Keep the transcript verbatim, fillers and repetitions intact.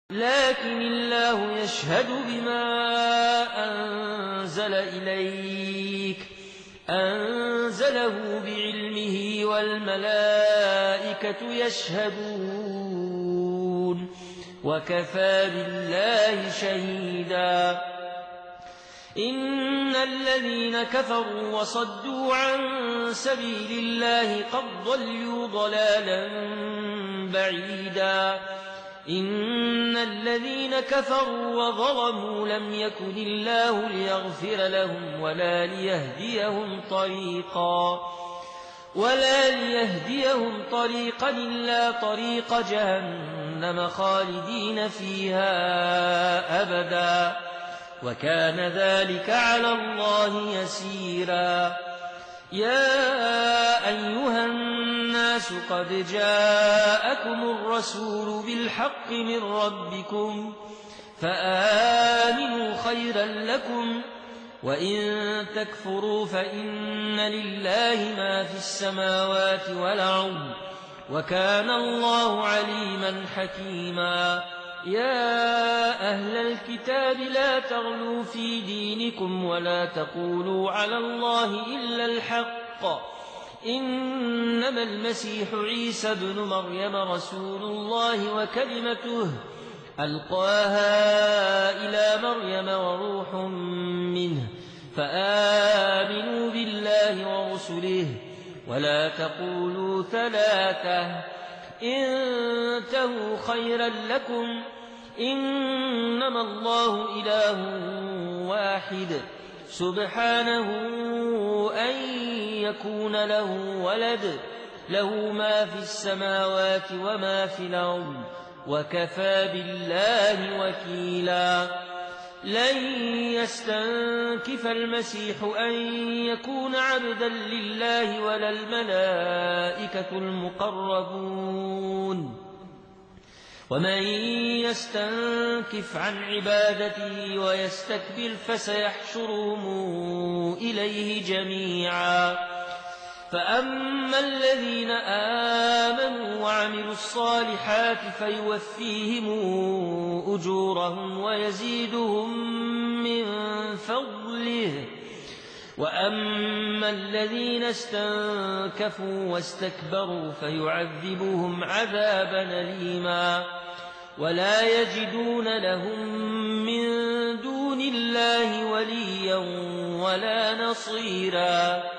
لكن الله يشهد بما أنزل إليك أنزله بعلمه والملائكة يشهدون وكفى بالله شهيدا إن الذين كفروا وصدوا عن سبيل الله قد ضلوا ضلالا بعيدا إن الذين كفروا وظلموا لم يكن الله ليغفر لهم ولا ليهديهم طريقا ولا ليهديهم طريقا إلا طريق جهنم خالدين فيها أبدا وكان ذلك على الله يسيرا يا أيها الناس قد جاءكم الرسول بالحق من ربكم فآمنوا خيرا لكم وإن تكفروا فإن لله ما في السماوات والأرض وكان الله عليما حكيما يا أهل الكتاب لا تغلوا في دينكم ولا تقولوا على الله إلا الحق إنما المسيح عيسى ابن مريم رسول الله وكلمته ألقاها إلى مريم وروح منه فآمنوا بالله ورسله ولا تقولوا ثلاثة انتهوا خيرا لكم إنما الله إله واحد سبحانه أن يكون له ولد له ما في السماوات وما في الأرض وكفى بالله وكيلا لن يستنكف المسيح أن يكون عبدا لله ولا الملائكة المقربون ومن يستنكف عن عبادته ويستكبر فسيحشرهم إليه جميعا فأما الذين آمنوا وعملوا الصالحات فيوفيهم أجورهم ويزيدهم من فضله وأما الذين استنكفوا واستكبروا فيعذبهم عذابا أليما ولا يجدون لهم من دون الله وليا ولا نصيرا